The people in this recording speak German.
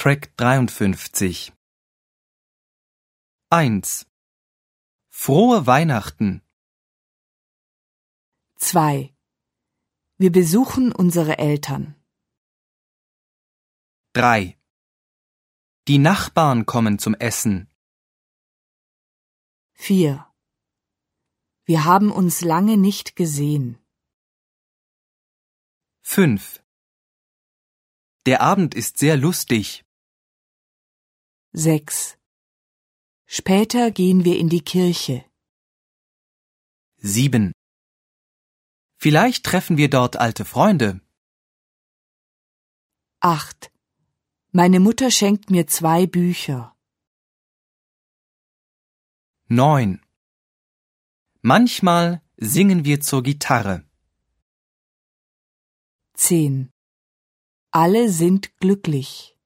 Track 53. 1. Frohe Weihnachten. 2. Wir besuchen unsere Eltern. 3. Die Nachbarn kommen zum Essen. 4. Wir haben uns lange nicht gesehen. 5. Der Abend ist sehr lustig. 6. Später gehen wir in die Kirche. 7. Vielleicht treffen wir dort alte Freunde. 8. Meine Mutter schenkt mir 2 Bücher. 9. Manchmal singen wir zur Gitarre. 10. Alle sind glücklich.